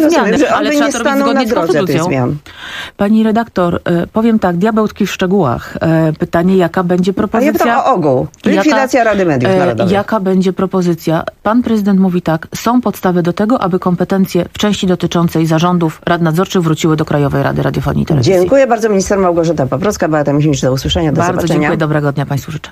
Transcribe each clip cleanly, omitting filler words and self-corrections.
zmiany, że ale trzeba to robić zgodnie z konstytucją. Pani redaktor, powiem tak, diabeł tkwi w szczegółach. Pytanie, jaka będzie propozycja? A ja pytam o ogół. Likwidacja Rady Mediów Narodowych. Jaka będzie propozycja? Pan prezydent mówi tak, są podstawy do tego, aby kompetencje w części dotyczącej zarządów rad nadzorczych wróciły do Krajowej Rady Radiofonii i Telewizji. Dziękuję bardzo. Minister Małgorzata Paprocka, Beata Misiewicz, do usłyszenia, do zobaczenia. Bardzo dziękuję, dobrego dnia Państwu życzę.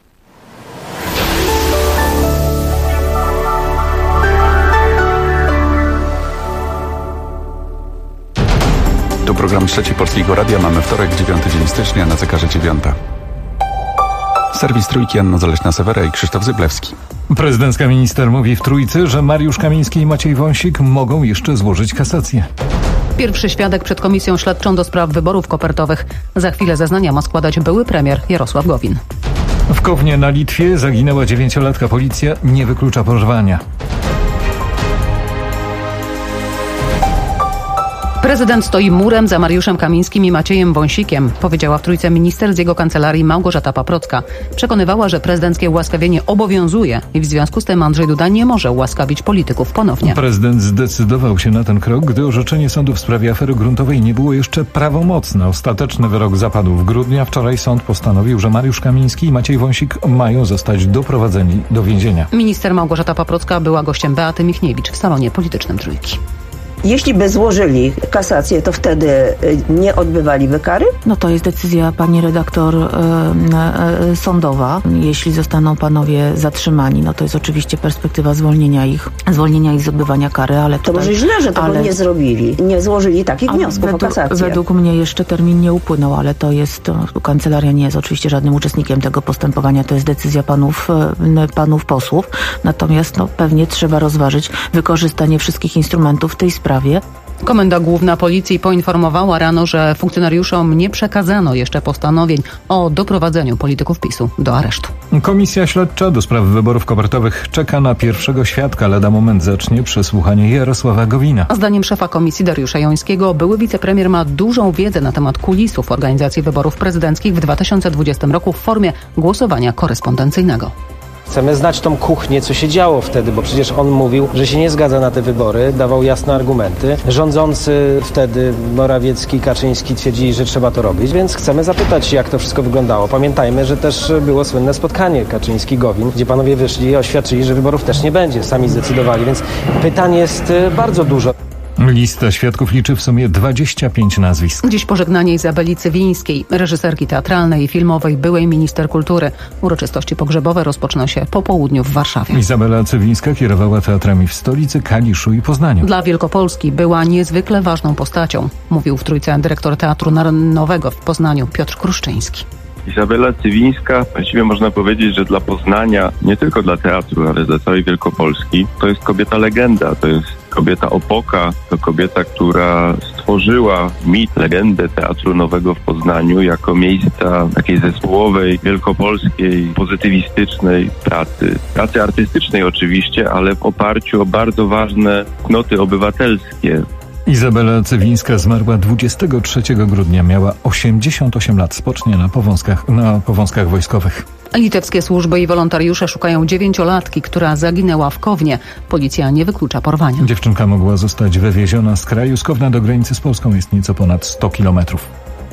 To program Trzeci Polskiego Radia. Mamy wtorek, 9 dzień stycznia, na zegarze 9. Serwis Trójki, Anna Zaleśna-Sewera i Krzysztof Zyblewski. Prezydencka minister mówi w Trójcy, że Mariusz Kamiński i Maciej Wąsik mogą jeszcze złożyć kasację. Pierwszy świadek przed Komisją Śledczą do spraw wyborów kopertowych. Za chwilę zeznania ma składać były premier Jarosław Gowin. W Kownie na Litwie zaginęła 9-latka. Policja nie wyklucza porwania. Prezydent stoi murem za Mariuszem Kamińskim i Maciejem Wąsikiem, powiedziała w Trójce minister z jego kancelarii Małgorzata Paprocka. Przekonywała, że prezydenckie ułaskawienie obowiązuje i w związku z tym Andrzej Duda nie może ułaskawić polityków ponownie. Prezydent zdecydował się na ten krok, gdy orzeczenie sądu w sprawie afery gruntowej nie było jeszcze prawomocne. Ostateczny wyrok zapadł w grudniu, a wczoraj sąd postanowił, że Mariusz Kamiński i Maciej Wąsik mają zostać doprowadzeni do więzienia. Minister Małgorzata Paprocka była gościem Beaty Michniewicz w salonie politycznym Trójki. Jeśli by złożyli kasację, to wtedy nie odbywaliby kary? No to jest decyzja pani redaktor sądowa. Jeśli zostaną panowie zatrzymani, no to jest oczywiście perspektywa zwolnienia ich z odbywania kary, ale to może źle, że tego nie zrobili. Nie złożyli takich wniosków o kasację. Według mnie jeszcze termin nie upłynął, ale to jest, kancelaria nie jest oczywiście żadnym uczestnikiem tego postępowania, to jest decyzja panów posłów. Natomiast pewnie trzeba rozważyć wykorzystanie wszystkich instrumentów w tej sprawie. Komenda Główna Policji poinformowała rano, że funkcjonariuszom nie przekazano jeszcze postanowień o doprowadzeniu polityków PiS-u do aresztu. Komisja Śledcza do spraw wyborów kopertowych czeka na pierwszego świadka. Lada moment zacznie przesłuchanie Jarosława Gowina. Zdaniem szefa komisji Dariusza Jońskiego były wicepremier ma dużą wiedzę na temat kulisów organizacji wyborów prezydenckich w 2020 roku w formie głosowania korespondencyjnego. Chcemy znać tą kuchnię, co się działo wtedy, bo przecież on mówił, że się nie zgadza na te wybory, dawał jasne argumenty. Rządzący wtedy, Morawiecki, Kaczyński twierdzili, że trzeba to robić, więc chcemy zapytać, jak to wszystko wyglądało. Pamiętajmy, że też było słynne spotkanie Kaczyński-Gowin, gdzie panowie wyszli i oświadczyli, że wyborów też nie będzie, sami zdecydowali, więc pytań jest bardzo dużo. Lista świadków liczy w sumie 25 nazwisk. Dziś pożegnanie Izabeli Cywińskiej, reżyserki teatralnej i filmowej, byłej minister kultury. Uroczystości pogrzebowe rozpoczną się po południu w Warszawie. Izabela Cywińska kierowała teatrami w stolicy, Kaliszu i Poznaniu. Dla Wielkopolski była niezwykle ważną postacią, mówił w Trójce dyrektor Teatru Narodowego w Poznaniu Piotr Kruszczyński. Izabela Cywińska, właściwie można powiedzieć, że dla Poznania, nie tylko dla teatru, ale dla całej Wielkopolski, to jest kobieta legenda, to jest kobieta opoka, to kobieta, która stworzyła mit, legendę Teatru Nowego w Poznaniu jako miejsca takiej zespołowej, wielkopolskiej, pozytywistycznej pracy artystycznej oczywiście, ale w oparciu o bardzo ważne cnoty obywatelskie. Izabela Cywińska zmarła 23 grudnia. Miała 88 lat. Spocznie na powązkach wojskowych. Litewskie służby i wolontariusze szukają 9-latki, która zaginęła w Kownie. Policja nie wyklucza porwania. Dziewczynka mogła zostać wywieziona z kraju. Z Kowna do granicy z Polską jest nieco ponad 100 kilometrów.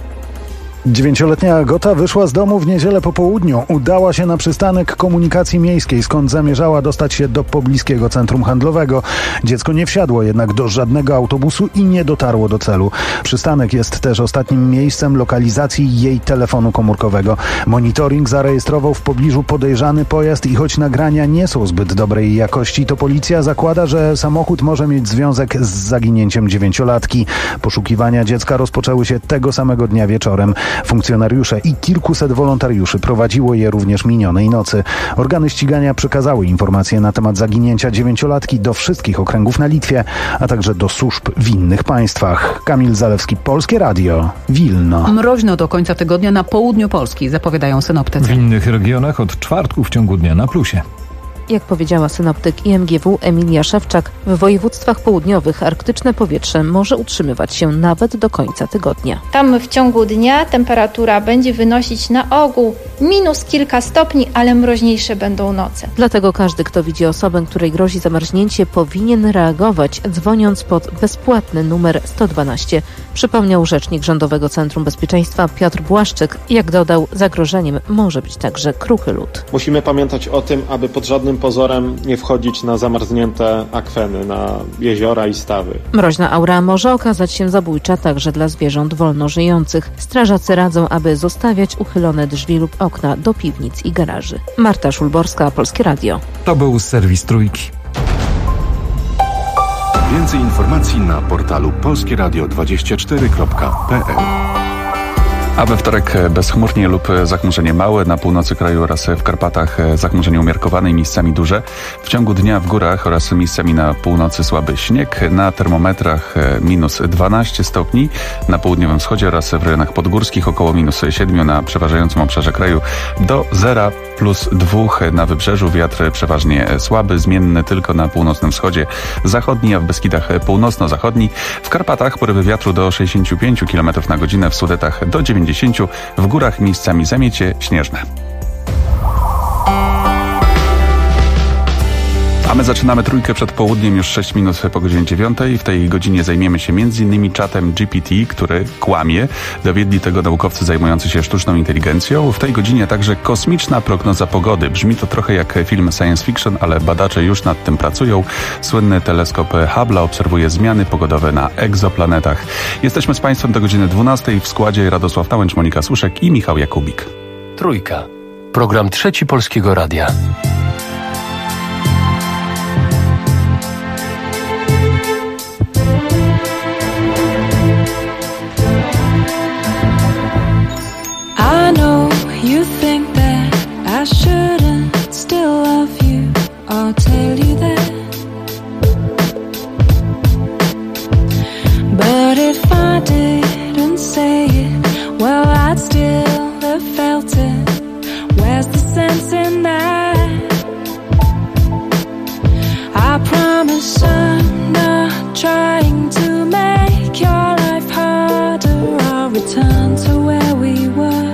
9-letnia Agota wyszła z domu w niedzielę po południu. Udała się na przystanek komunikacji miejskiej, skąd zamierzała dostać się do pobliskiego centrum handlowego. Dziecko nie wsiadło jednak do żadnego autobusu i nie dotarło do celu. Przystanek jest też ostatnim miejscem lokalizacji jej telefonu komórkowego. Monitoring zarejestrował w pobliżu podejrzany pojazd i choć nagrania nie są zbyt dobrej jakości, to policja zakłada, że samochód może mieć związek z zaginięciem 9-latki. Poszukiwania dziecka rozpoczęły się tego samego dnia wieczorem. Funkcjonariusze i kilkuset wolontariuszy prowadziło je również minionej nocy. Organy ścigania przekazały informacje na temat zaginięcia 9-latki do wszystkich okręgów na Litwie, a także do służb w innych państwach. Kamil Zalewski, Polskie Radio, Wilno. Mroźno do końca tygodnia na południu Polski, zapowiadają synoptycy. W innych regionach od czwartku w ciągu dnia na plusie. Jak powiedziała synoptyk IMGW Emilia Szewczak, w województwach południowych arktyczne powietrze może utrzymywać się nawet do końca tygodnia. Tam w ciągu dnia temperatura będzie wynosić na ogół minus kilka stopni, ale mroźniejsze będą noce. Dlatego każdy, kto widzi osobę, której grozi zamarznięcie, powinien reagować, dzwoniąc pod bezpłatny numer 112. Przypomniał rzecznik Rządowego Centrum Bezpieczeństwa Piotr Błaszczyk. Jak dodał, zagrożeniem może być także kruchy lód. Musimy pamiętać o tym, aby pod żadnym pozorem nie wchodzić na zamarznięte akweny, na jeziora i stawy. Mroźna aura może okazać się zabójcza także dla zwierząt wolno żyjących. Strażacy radzą, aby zostawiać uchylone drzwi lub okna do piwnic i garaży. Marta Szulborska, Polskie Radio. To był serwis Trójki. Więcej informacji na portalu polskieradio24.pl. A we wtorek bezchmurnie lub zachmurzenie małe, na północy kraju oraz w Karpatach zachmurzenie umiarkowane i miejscami duże. W ciągu dnia w górach oraz miejscami na północy słaby śnieg, na termometrach minus 12 stopni, na południowym wschodzie oraz w rejonach podgórskich około minus 7, na przeważającym obszarze kraju do 0 plus 2 na wybrzeżu, wiatr przeważnie słaby, zmienny tylko na północnym wschodzie zachodni, a w Beskidach północno-zachodni. W Karpatach porywy wiatru do 65 km na godzinę, w Sudetach do 90, w górach miejscami zamiecie śnieżne. A my zaczynamy Trójkę przed południem, już 6 minut po godzinie 9. W tej godzinie zajmiemy się m.in. czatem GPT, który kłamie. Dowiedli tego naukowcy zajmujący się sztuczną inteligencją. W tej godzinie także kosmiczna prognoza pogody. Brzmi to trochę jak film science fiction, ale badacze już nad tym pracują. Słynny teleskop Hubble'a obserwuje zmiany pogodowe na egzoplanetach. Jesteśmy z Państwem do godziny 12. W składzie Radosław Nałęcz, Monika Suszek i Michał Jakubik. Trójka. Program Trzeci Polskiego Radia. I know you think that I shouldn't still love you. I'll tell you that. But if I didn't say it, well, I'd still have felt it. Where's the sense in that? I promise I'm not trying to make your life harder. I'll return to where we were.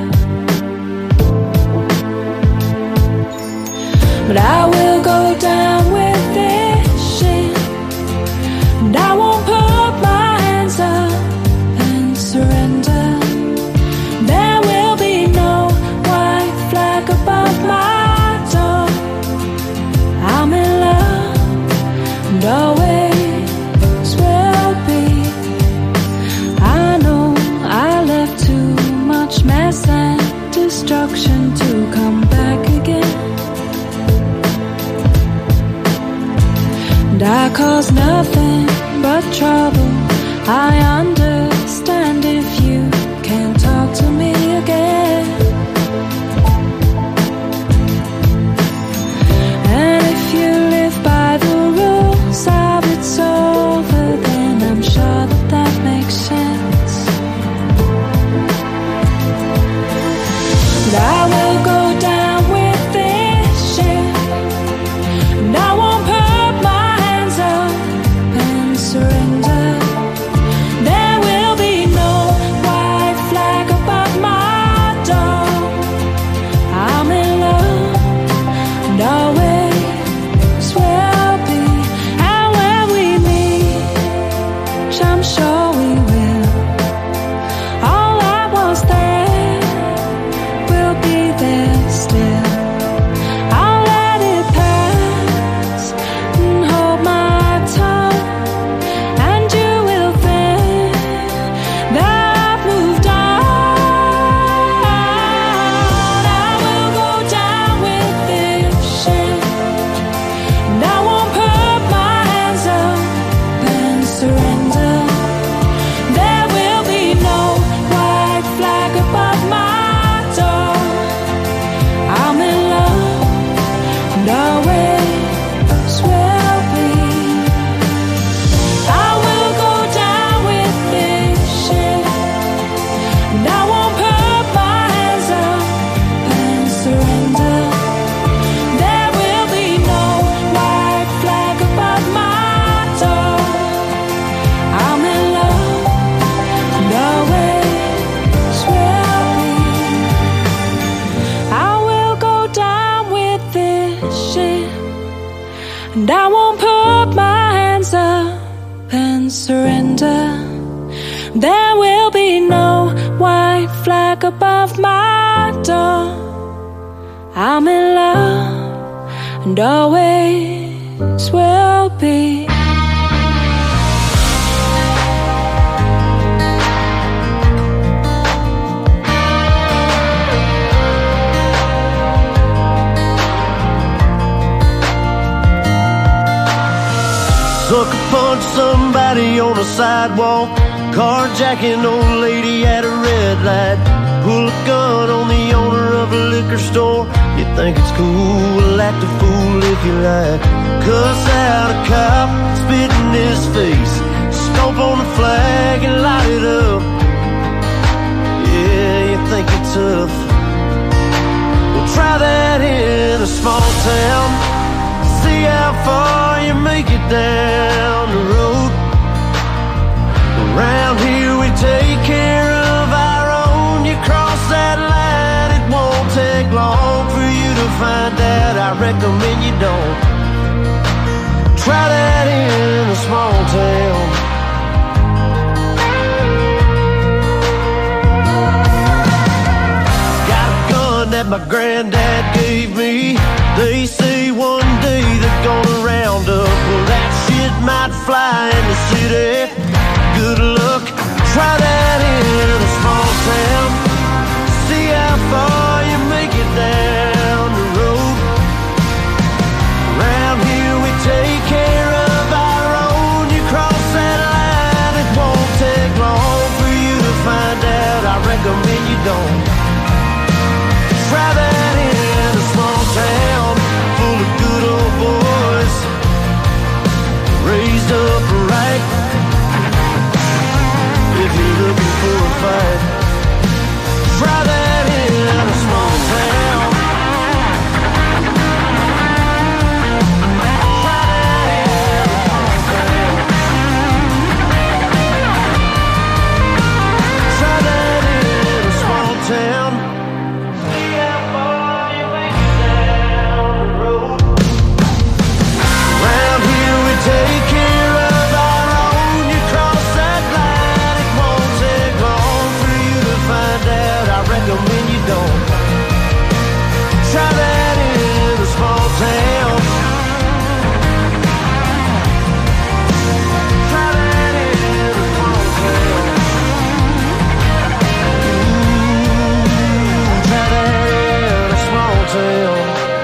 But I will go down with this shit, and I won't put my hands up and surrender. There will be no white flag above my door. I'm in love and always will be. I know I left too much mess and destruction to come back again. And I cause nothing but trouble. I understand if you can't talk to me again. And if you live by the rules of it's over, then I'm sure that that makes sense. But I will go down with this ship, and I won't put my hands up and surrender. There will be no white flag above my door. I'm in love and always will be. And when we meet, I'm sure we will, all that was there will be there still. I'll let it pass and hold my tongue, and you will think that I've moved on. I will go down with this shit, and I won't put my hands up and surrender. surrender. There will be no white flag above my door. I'm in love and always will be. Sucker punch somebody on the sidewalk, carjacking old lady at a red light, pull a gun on the owner of a liquor store. You think it's cool, well, act a fool if you like. Cuss out a cop, spit in his face, stomp on the flag and light it up. Yeah, you think you're tough, well, try that in a small town. See how far you make it down the road. Around here we take care of our own. You cross that line, it won't take long for you to find out. I recommend you don't. Try that in a small town. Got a gun that my granddad gave me. They say one day they're gonna round up. Well, that shit might fly in the city. Good luck, try that in a small town. See how far you make it down the road. Around here we take care of our own. You cross that line, it won't take long for you to find out. I recommend you don't. Try that in a small town full of good old boys, raised up right. If you're looking for a fight, try that in a small town. Try that in a small town. See how far you make it down the road. Around here we take care of our own. You cross that line, it won't take long for you to find out. I recommend you don't. Try that in a small town. Try that in a small town. Try that in a small town.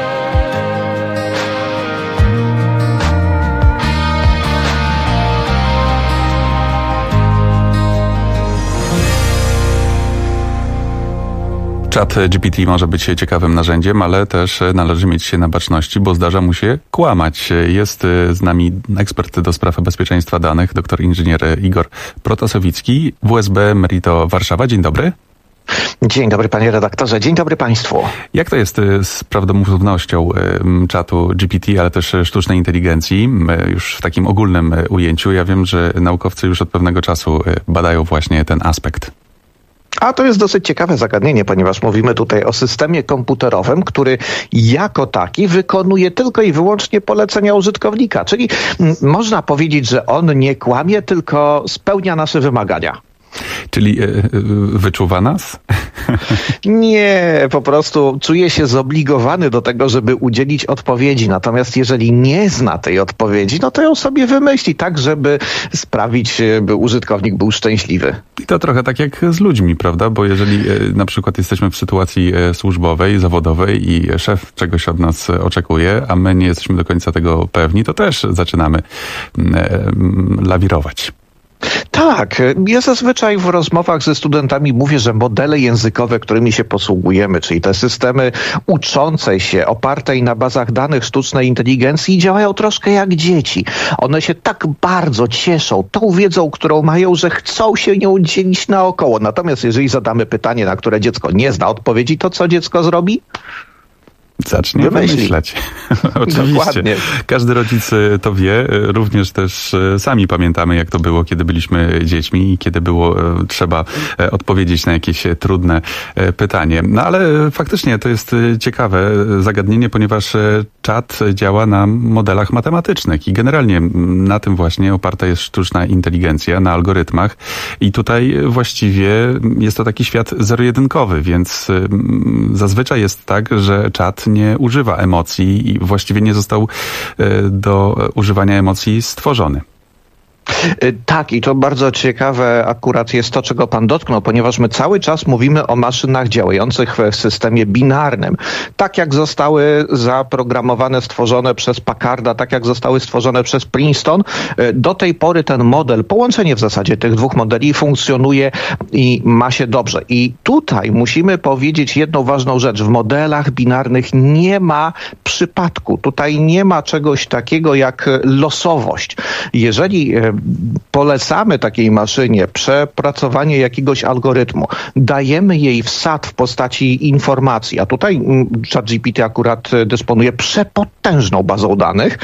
Czat GPT może być ciekawym narzędziem, ale też należy mieć się na baczności, bo zdarza mu się kłamać. Jest z nami ekspert do spraw bezpieczeństwa danych, doktor inżynier Igor Protasowicki, WSB Merito Warszawa. Dzień dobry. Dzień dobry panie redaktorze, dzień dobry państwu. Jak to jest z prawdomównością czatu GPT, ale też sztucznej inteligencji, już w takim ogólnym ujęciu? Ja wiem, że naukowcy już od pewnego czasu badają właśnie ten aspekt. A to jest dosyć ciekawe zagadnienie, ponieważ mówimy tutaj o systemie komputerowym, który jako taki wykonuje tylko i wyłącznie polecenia użytkownika. Czyli można powiedzieć, że on nie kłamie, tylko spełnia nasze wymagania. Czyli wyczuwa nas? Nie, po prostu czuje się zobligowany do tego, żeby udzielić odpowiedzi. Natomiast jeżeli nie zna tej odpowiedzi, no to ją sobie wymyśli tak, żeby sprawić, by użytkownik był szczęśliwy. I to trochę tak jak z ludźmi, prawda? Bo jeżeli na przykład jesteśmy w sytuacji służbowej, zawodowej i szef czegoś od nas oczekuje, a my nie jesteśmy do końca tego pewni, to też zaczynamy lawirować. Tak, ja zazwyczaj w rozmowach ze studentami mówię, że modele językowe, którymi się posługujemy, czyli te systemy uczące się, opartej na bazach danych sztucznej inteligencji, działają troszkę jak dzieci. One się tak bardzo cieszą tą wiedzą, którą mają, że chcą się nią dzielić naokoło. Natomiast jeżeli zadamy pytanie, na które dziecko nie zna odpowiedzi, to co dziecko zrobi? Zacznie wymyślać. Oczywiście. Dokładnie. Każdy rodzic to wie. Również też sami pamiętamy, jak to było, kiedy byliśmy dziećmi i kiedy było trzeba odpowiedzieć na jakieś trudne pytanie. No ale faktycznie to jest ciekawe zagadnienie, ponieważ czat działa na modelach matematycznych i generalnie na tym właśnie oparta jest sztuczna inteligencja, na algorytmach i tutaj właściwie jest to taki świat zero-jedynkowy, więc zazwyczaj jest tak, że czat nie używa emocji i właściwie nie został do używania emocji stworzony. Tak, i to bardzo ciekawe akurat jest to, czego pan dotknął, ponieważ my cały czas mówimy o maszynach działających w systemie binarnym. Tak jak zostały zaprogramowane, stworzone przez Packarda, tak jak zostały stworzone przez Princeton, do tej pory ten model, połączenie w zasadzie tych dwóch modeli funkcjonuje i ma się dobrze. I tutaj musimy powiedzieć jedną ważną rzecz. W modelach binarnych nie ma przypadku. Tutaj nie ma czegoś takiego jak losowość. Jeżeli polecamy takiej maszynie przepracowanie jakiegoś algorytmu, dajemy jej wsad w postaci informacji, a tutaj ChatGPT akurat dysponuje przepotężną bazą danych,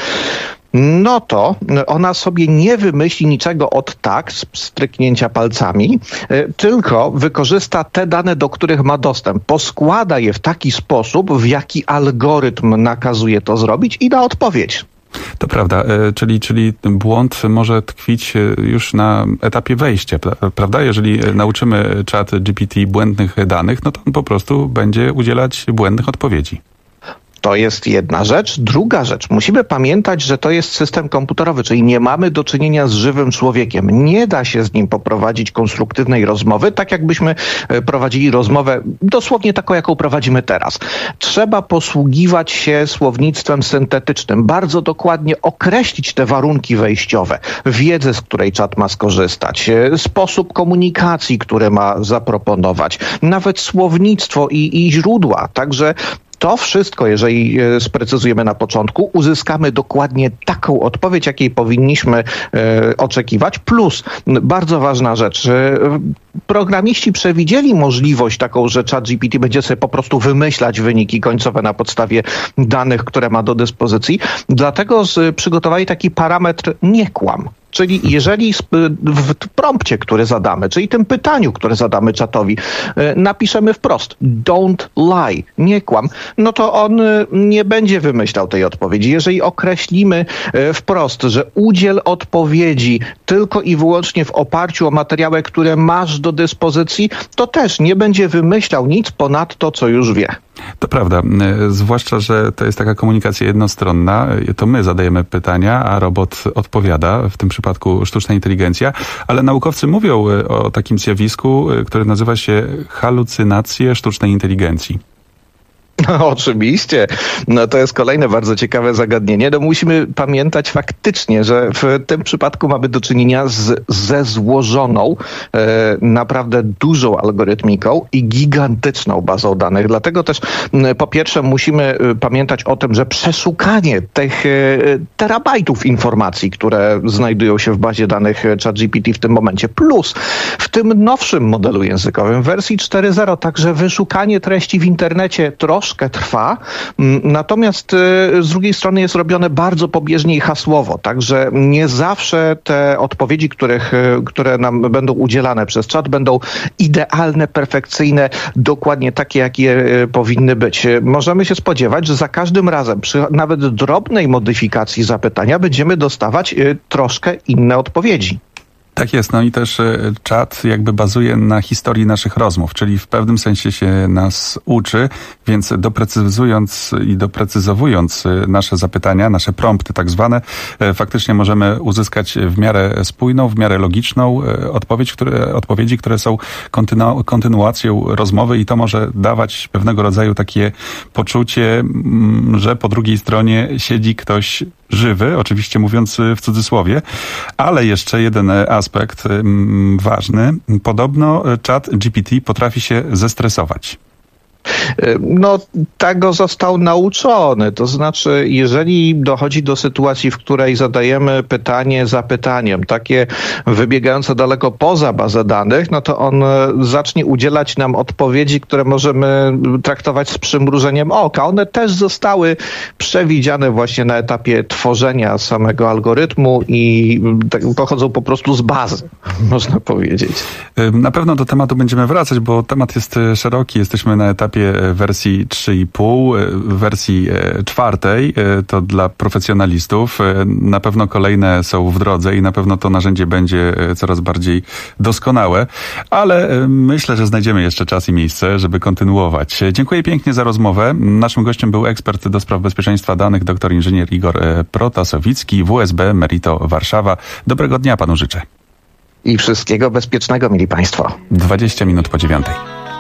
no to ona sobie nie wymyśli niczego od tak, z stryknięcia palcami, tylko wykorzysta te dane, do których ma dostęp. Poskłada je w taki sposób, w jaki algorytm nakazuje to zrobić i da odpowiedź. To prawda, czyli błąd może tkwić już na etapie wejścia, prawda? Jeżeli nauczymy ChatGPT błędnych danych, no to on po prostu będzie udzielać błędnych odpowiedzi. To jest jedna rzecz. Druga rzecz. Musimy pamiętać, że to jest system komputerowy, czyli nie mamy do czynienia z żywym człowiekiem. Nie da się z nim poprowadzić konstruktywnej rozmowy, tak jakbyśmy prowadzili rozmowę dosłownie taką, jaką prowadzimy teraz. Trzeba posługiwać się słownictwem syntetycznym, bardzo dokładnie określić te warunki wejściowe, wiedzę, z której czat ma skorzystać, sposób komunikacji, który ma zaproponować, nawet słownictwo i źródła. Także to wszystko, jeżeli sprecyzujemy na początku, uzyskamy dokładnie taką odpowiedź, jakiej powinniśmy oczekiwać. Plus, bardzo ważna rzecz, programiści przewidzieli możliwość taką, że ChatGPT będzie sobie po prostu wymyślać wyniki końcowe na podstawie danych, które ma do dyspozycji. Dlatego przygotowali taki parametr nie kłam. Czyli jeżeli w prompcie, który zadamy, czyli tym pytaniu, które zadamy czatowi, napiszemy wprost don't lie, nie kłam, no to on nie będzie wymyślał tej odpowiedzi. Jeżeli określimy wprost, że udziel odpowiedzi tylko i wyłącznie w oparciu o materiały, które masz do dyspozycji, to też nie będzie wymyślał nic ponad to, co już wie. To prawda, zwłaszcza, że to jest taka komunikacja jednostronna, to my zadajemy pytania, a robot odpowiada, w tym przypadku sztuczna inteligencja, ale naukowcy mówią o takim zjawisku, które nazywa się halucynacje sztucznej inteligencji. No, oczywiście. No, to jest kolejne bardzo ciekawe zagadnienie. No, musimy pamiętać faktycznie, że w tym przypadku mamy do czynienia ze złożoną, naprawdę dużą algorytmiką i gigantyczną bazą danych. Dlatego też po pierwsze musimy pamiętać o tym, że przeszukanie tych terabajtów informacji, które znajdują się w bazie danych ChatGPT w tym momencie, plus w tym nowszym modelu językowym, wersji 4.0, także wyszukanie treści w internecie troszkę trwa, natomiast z drugiej strony jest robione bardzo pobieżnie i hasłowo, także nie zawsze te odpowiedzi, które nam będą udzielane przez czat, będą idealne, perfekcyjne, dokładnie takie, jakie powinny być. Możemy się spodziewać, że za każdym razem przy nawet drobnej modyfikacji zapytania będziemy dostawać troszkę inne odpowiedzi. Tak jest, no i też czat jakby bazuje na historii naszych rozmów, czyli w pewnym sensie się nas uczy, więc doprecyzując i doprecyzowując nasze zapytania, nasze prompty tak zwane, faktycznie możemy uzyskać w miarę spójną, w miarę logiczną odpowiedzi, które są kontynuacją rozmowy i to może dawać pewnego rodzaju takie poczucie, że po drugiej stronie siedzi ktoś żywy, oczywiście mówiąc w cudzysłowie, ale jeszcze jeden aspekt ważny. Podobno ChatGPT potrafi się zestresować. No, tego został nauczony. To znaczy, jeżeli dochodzi do sytuacji, w której zadajemy pytanie za pytaniem, takie wybiegające daleko poza bazę danych, no to on zacznie udzielać nam odpowiedzi, które możemy traktować z przymrużeniem oka. One też zostały przewidziane właśnie na etapie tworzenia samego algorytmu i pochodzą po prostu z bazy, można powiedzieć. Na pewno do tematu będziemy wracać, bo temat jest szeroki. Jesteśmy na etapie wersji 3,5, wersji 4, to dla profesjonalistów. Na pewno kolejne są w drodze i na pewno to narzędzie będzie coraz bardziej doskonałe, ale myślę, że znajdziemy jeszcze czas i miejsce, żeby kontynuować. Dziękuję pięknie za rozmowę. Naszym gościem był ekspert do spraw bezpieczeństwa danych, dr inżynier Igor Protasowicki, WSB Merito Warszawa. Dobrego dnia panu życzę. I wszystkiego bezpiecznego, mili państwo. 20 minut po 9.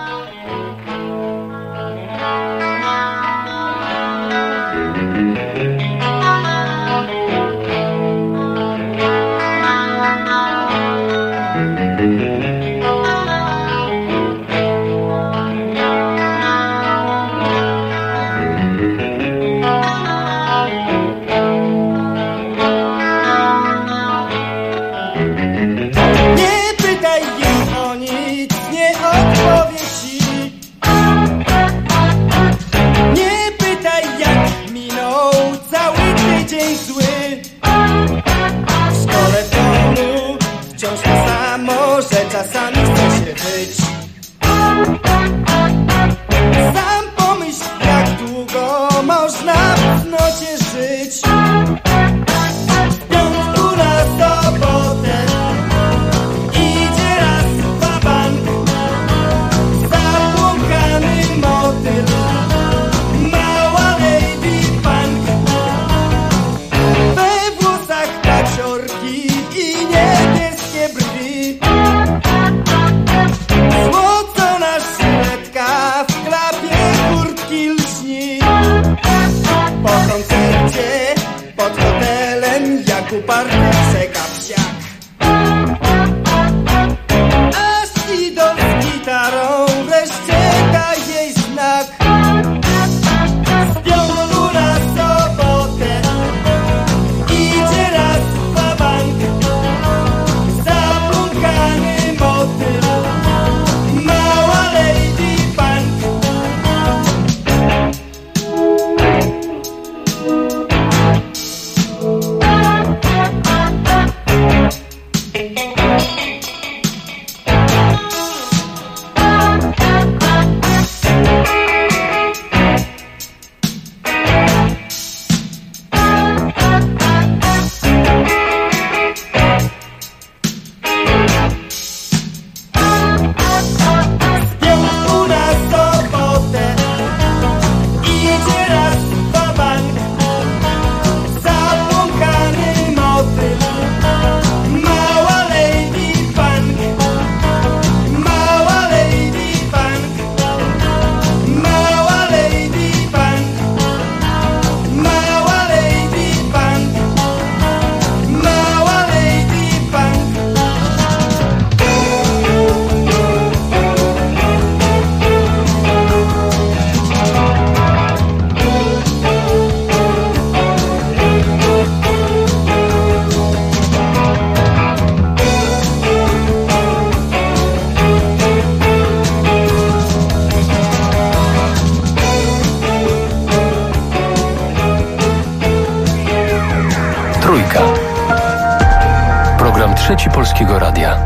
Program Trzeci Polskiego Radia.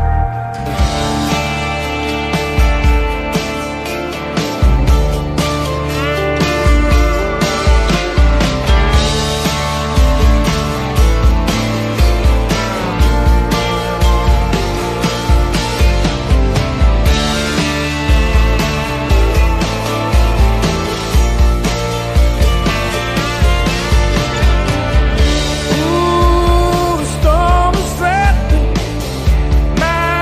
Storm is threatening my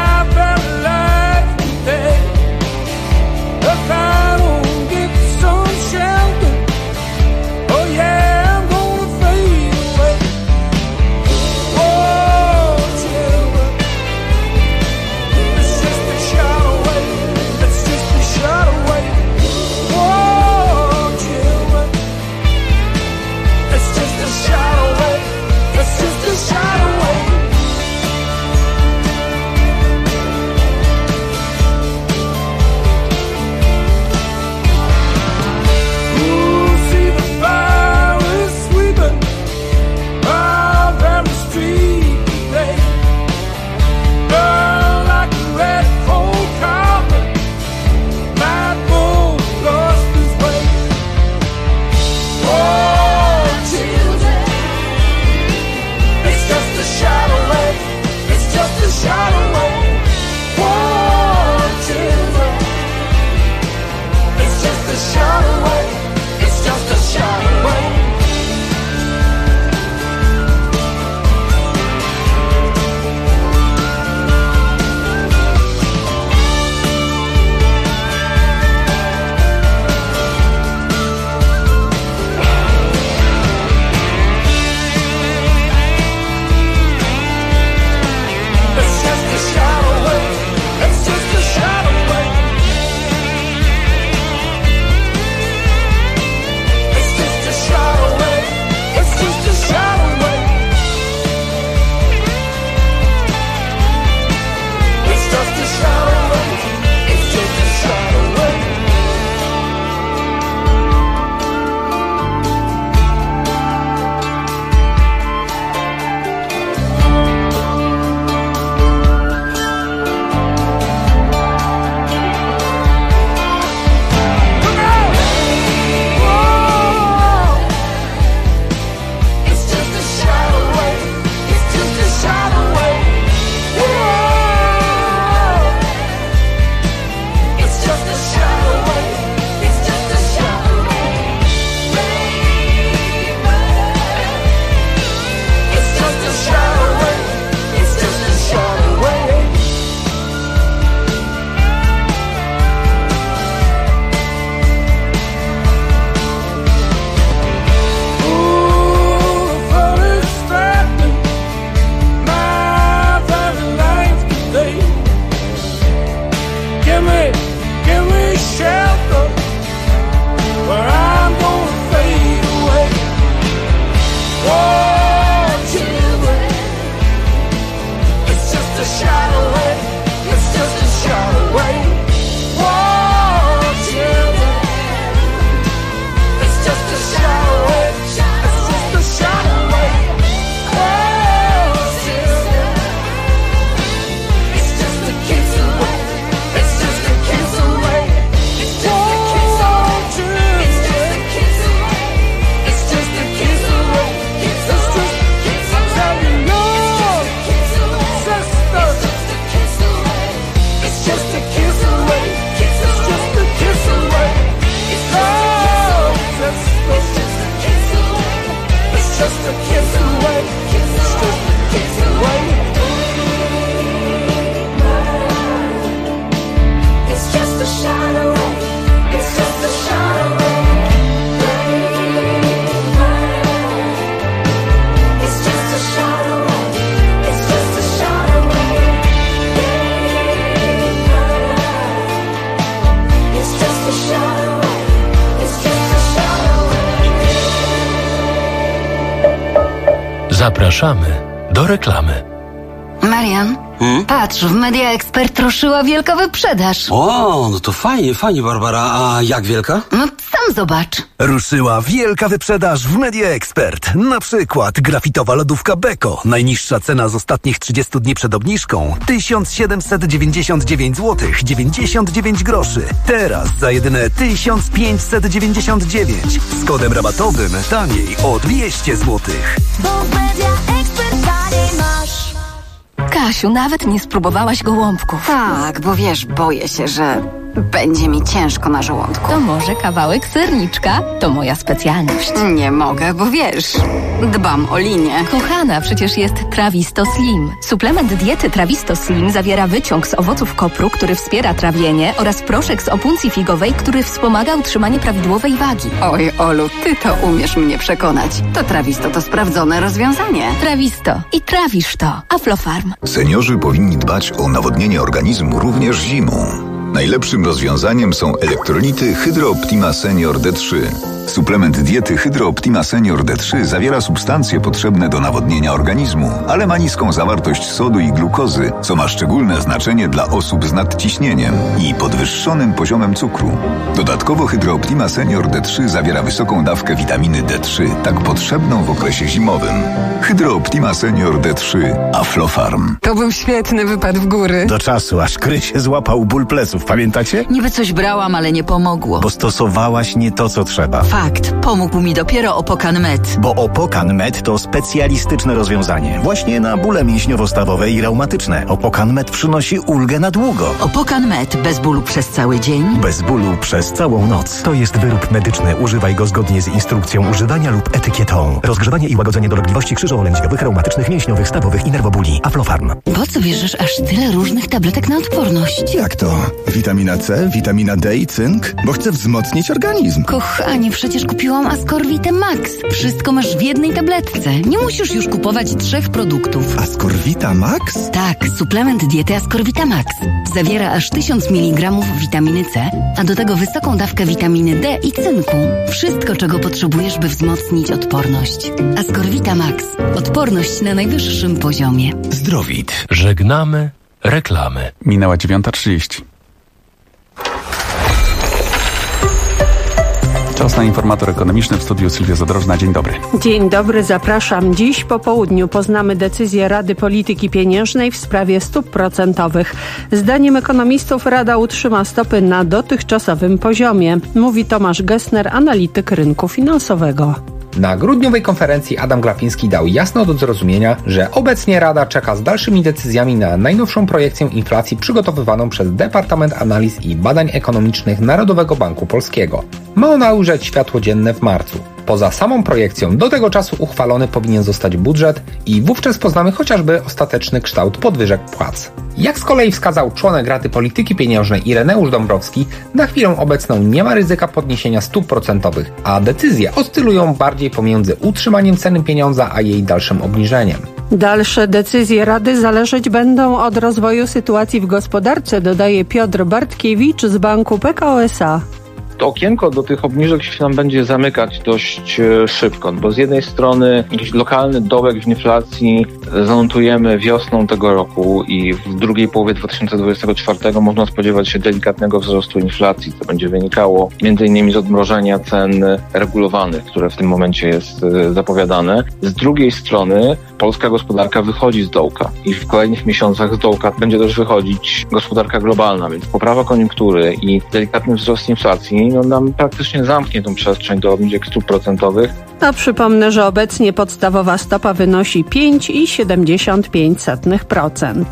Zapraszamy do reklamy. Marian, patrz, w Media Expert ruszyła wielka wyprzedaż. O, no to fajnie, Barbara. A jak wielka? No sam zobacz. Ruszyła wielka wyprzedaż w Media Expert. Na przykład grafitowa lodówka Beko. Najniższa cena z ostatnich 30 dni przed obniżką 1799 zł 99 groszy. Teraz za jedyne 1599. Z kodem rabatowym taniej o 200 zł. Bo w Media Expert taniej masz. Kasiu, nawet nie spróbowałaś gołąbków. Tak, bo wiesz, boję się, że będzie mi ciężko na żołądku. To może kawałek serniczka? To moja specjalność. Nie mogę, bo wiesz, dbam o linię. Kochana, przecież jest Trawisto Slim. Suplement diety Trawisto Slim zawiera wyciąg z owoców kopru, który wspiera trawienie, oraz proszek z opuncji figowej, który wspomaga utrzymanie prawidłowej wagi. Oj, Olu, ty to umiesz mnie przekonać. To Trawisto to sprawdzone rozwiązanie. Trawisto. I trawisz to. Aflofarm. Seniorzy powinni dbać o nawodnienie organizmu również zimą. Najlepszym rozwiązaniem są elektrolity Hydro Optima Senior D3. Suplement diety Hydro Optima Senior D3 zawiera substancje potrzebne do nawodnienia organizmu, ale ma niską zawartość sodu i glukozy, co ma szczególne znaczenie dla osób z nadciśnieniem i podwyższonym poziomem cukru. Dodatkowo Hydro Optima Senior D3 zawiera wysoką dawkę witaminy D3, tak potrzebną w okresie zimowym. Hydro Optima Senior D3 Aflofarm. To był świetny wypad w góry. Do czasu, aż Krysie złapał ból pleców, pamiętacie? Niby coś brałam, ale nie pomogło. Bo stosowałaś nie to, co trzeba. Fakt, pomógł mi dopiero Opokan Med. Bo Opokan Med to specjalistyczne rozwiązanie. Właśnie na bóle mięśniowo-stawowe i reumatyczne. Opokan Med przynosi ulgę na długo. Opokan Med bez bólu przez cały dzień? Bez bólu przez całą noc. To jest wyrób medyczny. Używaj go zgodnie z instrukcją używania lub etykietą. Rozgrzewanie i łagodzenie dolegliwości krzyżowo-lędźwiowych, reumatycznych, mięśniowych, stawowych i nerwobóli. Aflofarm. Po co bierzesz aż tyle różnych tabletek na odporność? Jak to? Witamina C, witamina D i cynk? Bo chcę wzmocnić organizm. Kochanie, przecież kupiłam Ascorvitę Max. Wszystko masz w jednej tabletce. Nie musisz już kupować 3 produktów. Ascorvita Max? Tak, suplement diety Ascorvita Max. Zawiera aż 1000 mg witaminy C, a do tego wysoką dawkę witaminy D i cynku. Wszystko, czego potrzebujesz, by wzmocnić odporność. Ascorvita Max. Odporność na najwyższym poziomie. Zdrowit. Żegnamy reklamy. Minęła 9:30. Czas na informator ekonomiczny, w studiu Sylwia Zadrożna. Dzień dobry. Dzień dobry, zapraszam. Dziś po południu poznamy decyzję Rady Polityki Pieniężnej w sprawie stóp procentowych. Zdaniem ekonomistów Rada utrzyma stopy na dotychczasowym poziomie, mówi Tomasz Gessner, analityk rynku finansowego. Na grudniowej konferencji Adam Glapiński dał jasno do zrozumienia, że obecnie Rada czeka z dalszymi decyzjami na najnowszą projekcję inflacji przygotowywaną przez Departament Analiz i Badań Ekonomicznych Narodowego Banku Polskiego. Ma ona ujrzeć światło dzienne w marcu. Poza samą projekcją do tego czasu uchwalony powinien zostać budżet i wówczas poznamy chociażby ostateczny kształt podwyżek płac. Jak z kolei wskazał członek Rady Polityki Pieniężnej Ireneusz Dąbrowski, na chwilę obecną nie ma ryzyka podniesienia stóp procentowych, a decyzje oscylują bardziej pomiędzy utrzymaniem ceny pieniądza a jej dalszym obniżeniem. Dalsze decyzje Rady zależeć będą od rozwoju sytuacji w gospodarce, dodaje Piotr Bartkiewicz z banku PKO SA. To okienko do tych obniżek się nam będzie zamykać dość szybko, bo z jednej strony jakiś lokalny dołek w inflacji zanotujemy wiosną tego roku i w drugiej połowie 2024 można spodziewać się delikatnego wzrostu inflacji, co będzie wynikało m.in. z odmrożenia cen regulowanych, które w tym momencie jest zapowiadane. Z drugiej strony polska gospodarka wychodzi z dołka i w kolejnych miesiącach z dołka będzie też wychodzić gospodarka globalna, więc poprawa koniunktury i delikatny wzrost inflacji nam praktycznie zamknie tą przestrzeń do obniżek stóp procentowych. A przypomnę, że obecnie podstawowa stopa wynosi 5,75%.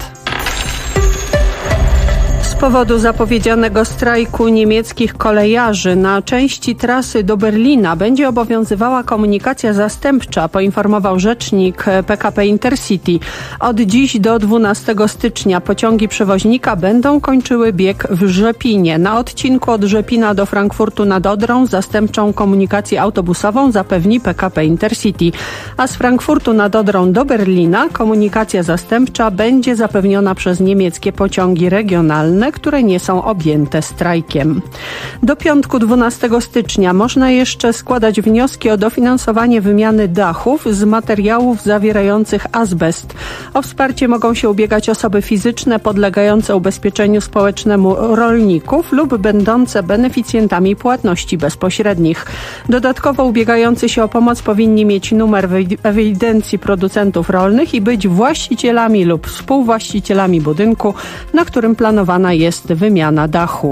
Z powodu zapowiedzianego strajku niemieckich kolejarzy na części trasy do Berlina będzie obowiązywała komunikacja zastępcza, poinformował rzecznik PKP Intercity. Od dziś do 12 stycznia pociągi przewoźnika będą kończyły bieg w Rzepinie. Na odcinku od Rzepina do Frankfurtu nad Odrą zastępczą komunikację autobusową zapewni PKP Intercity, a z Frankfurtu nad Odrą do Berlina komunikacja zastępcza będzie zapewniona przez niemieckie pociągi regionalne rolne, które nie są objęte strajkiem. Do piątku 12 stycznia można jeszcze składać wnioski o dofinansowanie wymiany dachów z materiałów zawierających azbest. O wsparcie mogą się ubiegać osoby fizyczne podlegające ubezpieczeniu społecznemu rolników lub będące beneficjentami płatności bezpośrednich. Dodatkowo ubiegający się o pomoc powinni mieć numer w ewidencji producentów rolnych i być właścicielami lub współwłaścicielami budynku, na którym planowana jest wymiana dachu.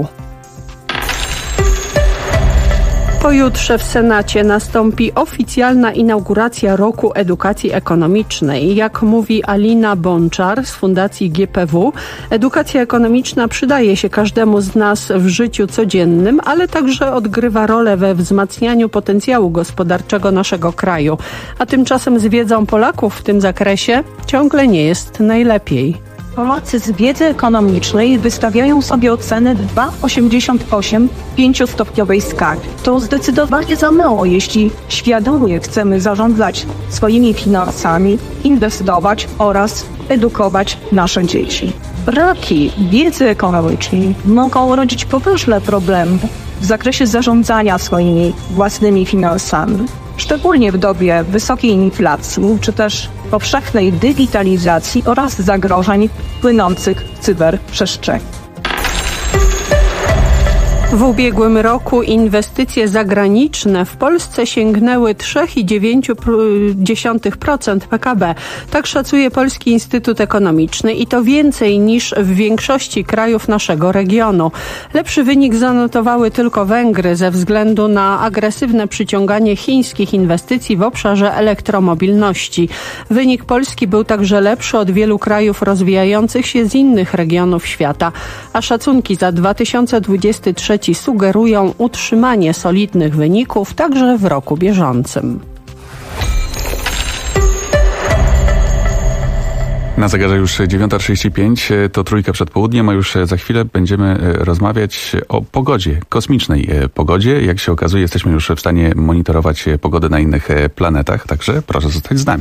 Pojutrze w Senacie nastąpi oficjalna inauguracja Roku Edukacji Ekonomicznej. Jak mówi Alina Bączar z Fundacji GPW, edukacja ekonomiczna przydaje się każdemu z nas w życiu codziennym, ale także odgrywa rolę we wzmacnianiu potencjału gospodarczego naszego kraju. A tymczasem z wiedzą Polaków w tym zakresie ciągle nie jest najlepiej. Polacy z wiedzy ekonomicznej wystawiają sobie ocenę 2,88 5-stopniowej skali. To zdecydowanie za mało, jeśli świadomie chcemy zarządzać swoimi finansami, inwestować oraz edukować nasze dzieci. Braki wiedzy ekonomicznej mogą rodzić poważne problemy w zakresie zarządzania swoimi własnymi finansami. Szczególnie w dobie wysokiej inflacji, czy też powszechnej digitalizacji oraz zagrożeń płynących w cyberprzestrzeni. W ubiegłym roku inwestycje zagraniczne w Polsce sięgnęły 3,9% PKB. Tak szacuje Polski Instytut Ekonomiczny i to więcej niż w większości krajów naszego regionu. Lepszy wynik zanotowały tylko Węgry ze względu na agresywne przyciąganie chińskich inwestycji w obszarze elektromobilności. Wynik Polski był także lepszy od wielu krajów rozwijających się z innych regionów świata, a szacunki za 2023 sugerują utrzymanie solidnych wyników także w roku bieżącym. Na zegarze już 9:35, to trójka przed południem, a już za chwilę będziemy rozmawiać o pogodzie, kosmicznej pogodzie. Jak się okazuje, jesteśmy już w stanie monitorować pogodę na innych planetach, także proszę zostać z nami.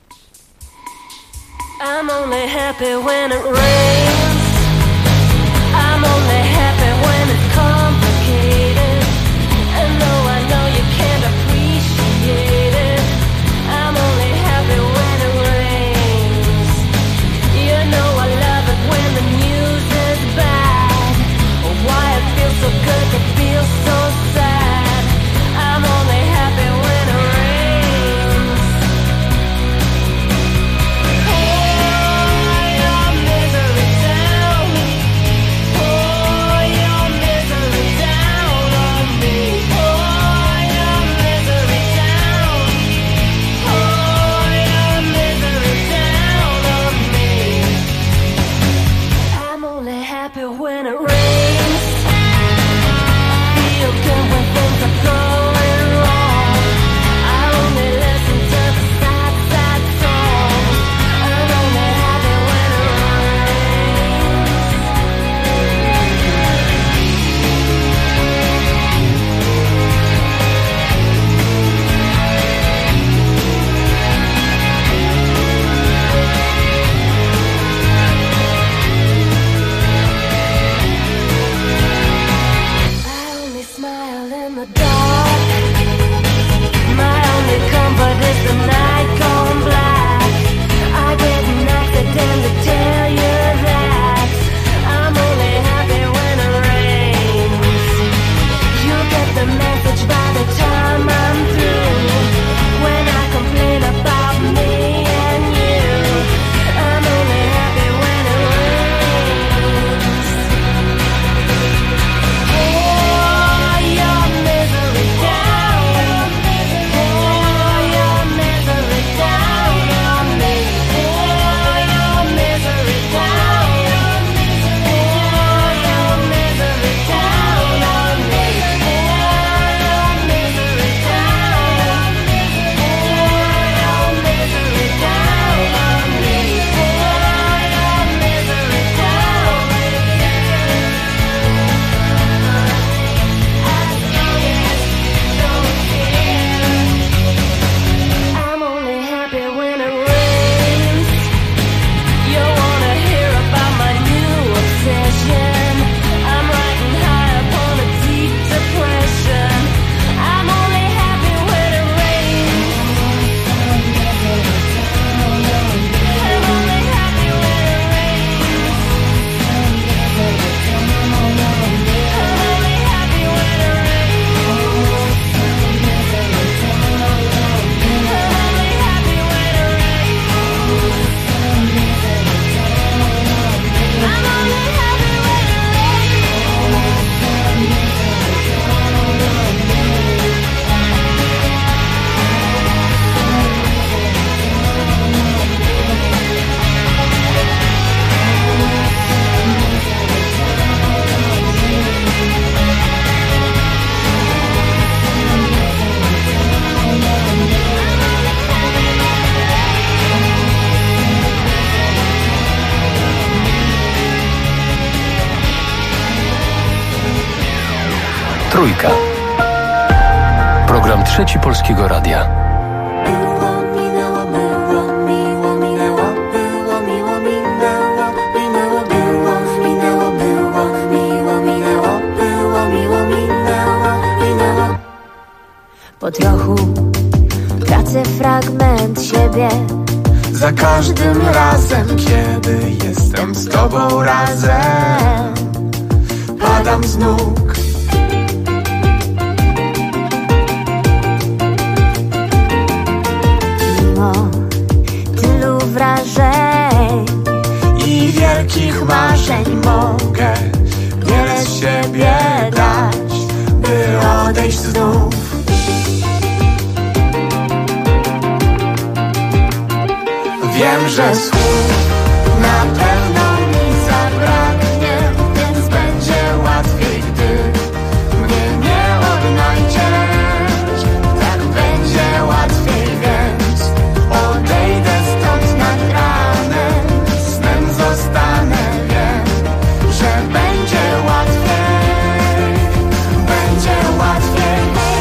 I'm only happy when it rains. I'm only happy when it's complicated. And though I know you can't appreciate it, I'm only happy when it rains. You know I love it when the news is bad. Why it feels so good to feel so sad. I'm only happy when it rains. Pour your misery down. Pour your misery down on me. Pour your misery down. Pour your misery down on me. I'm only happy when it rains. Feel good when things are going wrong. I only listen to the sad, sad song. I'm only happy when it Trójka. Program Trzeci Polskiego Radia. Po trochu tracę fragment siebie. Za każdym razem, kiedy jestem z tobą razem, padam z nóg. Mimo tylu wrażeń i wielkich marzeń mogę wiele z siebie dać, by odejść znów. Wiem, że słów na pewno mi zabraknie, więc będzie łatwiej, gdy mnie nie odnajdziesz. Tak będzie łatwiej, więc odejdę stąd nad ranem, snem zostanę, wiem, że będzie łatwiej, będzie łatwiej.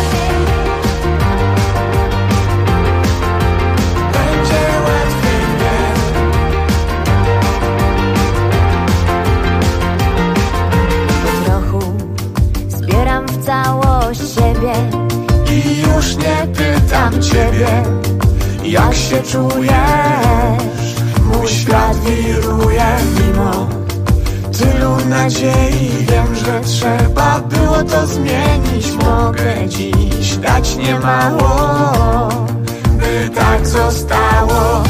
Całość siebie i już nie pytam ciebie, jak się czujesz. Mój świat wiruje mimo tylu nadziei. Wiem, że trzeba było to zmienić. Mogę dziś dać niemało, by tak zostało.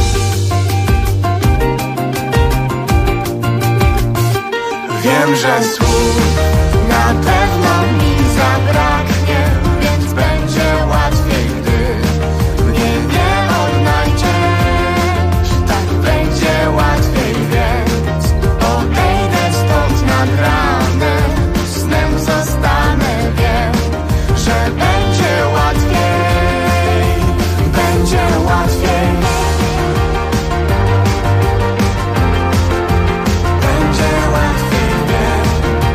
Wiem, że słów na pewno mi zabraknie, więc będzie łatwiej, gdy mnie nie odnajdziesz. Tak będzie łatwiej, więc odejdę stąd nad ranem, snem zostanę, wiem, że będzie łatwiej, będzie łatwiej. Będzie łatwiej, wiem.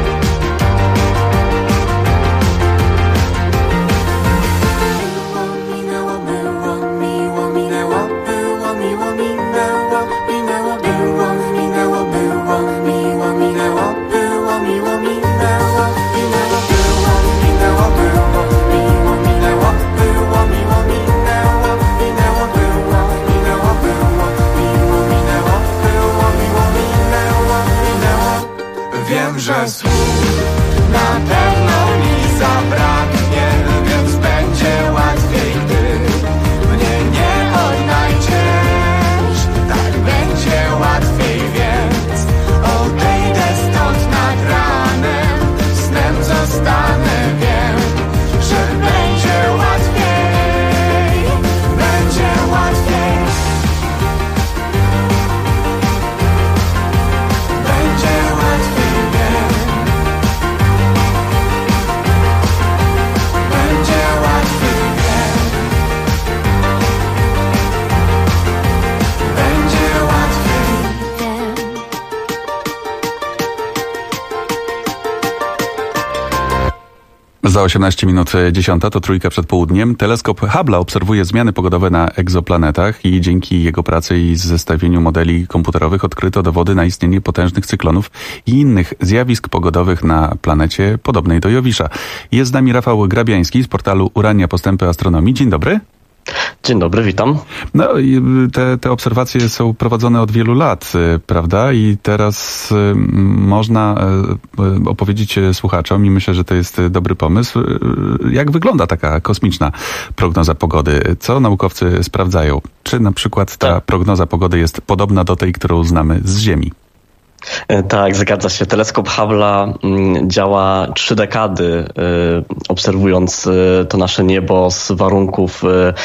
Wiem, że słów na pewno mi zabraknie, więc będzie łatwiej, gdy mnie nie odnajdziesz. Tak będzie łatwiej, więc odejdę stąd nad ranem, snem zostanę, wiem, że będzie łatwiej, będzie łatwiej. Będzie łatwiej. Za 18 minut 10 to Trójka przed południem. Teleskop Hubble'a obserwuje zmiany pogodowe na egzoplanetach i dzięki jego pracy i zestawieniu modeli komputerowych odkryto dowody na istnienie potężnych cyklonów i innych zjawisk pogodowych na planecie podobnej do Jowisza. Jest z nami Rafał Grabiański z portalu Urania Postępy Astronomii. Dzień dobry. Dzień dobry, witam. No, te obserwacje są prowadzone od wielu lat, prawda? I teraz można opowiedzieć słuchaczom, i myślę, że to jest dobry pomysł, jak wygląda taka kosmiczna prognoza pogody. Co naukowcy sprawdzają? Czy na przykład ta prognoza pogody jest podobna do tej, którą znamy z Ziemi? Tak, zgadza się. Teleskop Hubble'a działa 3 dekady, obserwując to nasze niebo z warunków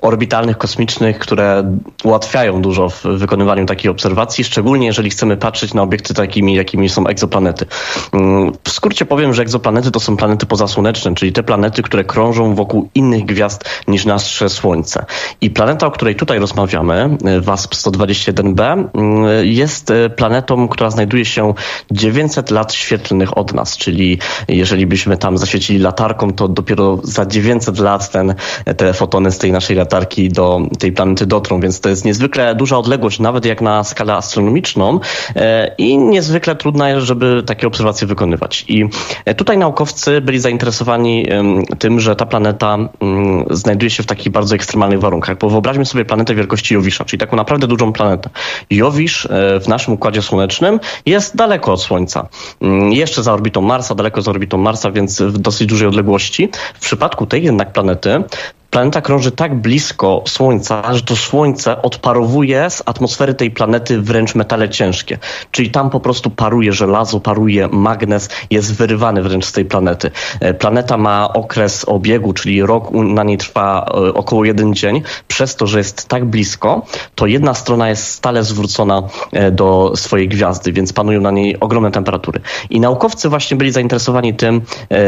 orbitalnych, kosmicznych, które ułatwiają dużo w wykonywaniu takiej obserwacji, szczególnie jeżeli chcemy patrzeć na obiekty takimi, jakimi są egzoplanety. W skrócie powiem, że egzoplanety to są planety pozasłoneczne, czyli te planety, które krążą wokół innych gwiazd niż nasze Słońce. I planeta, o której tutaj rozmawiamy, WASP-121b, jest planetą, która znajduje się 900 lat świetlnych od nas, czyli jeżeli byśmy tam zaświecili latarką, to dopiero za 900 lat te fotony z tej naszej latarki do tej planety dotrą, więc to jest niezwykle duża odległość, nawet jak na skalę astronomiczną i niezwykle trudna jest, żeby takie obserwacje wykonywać. I tutaj naukowcy byli zainteresowani tym, że ta planeta znajduje się w takich bardzo ekstremalnych warunkach, bo wyobraźmy sobie planetę wielkości Jowisza, czyli taką naprawdę dużą planetę. Jowisz w naszym Układzie Słonecznym jest daleko od Słońca. Jeszcze za orbitą Marsa, daleko za orbitą Marsa, więc w dosyć dużej odległości. W przypadku tej jednak planeta krąży tak blisko Słońca, że to Słońce odparowuje z atmosfery tej planety wręcz metale ciężkie. Czyli tam po prostu paruje żelazo, paruje magnez, jest wyrywany wręcz z tej planety. Planeta ma okres obiegu, czyli rok na niej trwa około 1 dzień. Przez to, że jest tak blisko, to jedna strona jest stale zwrócona do swojej gwiazdy, więc panują na niej ogromne temperatury. I naukowcy właśnie byli zainteresowani tym,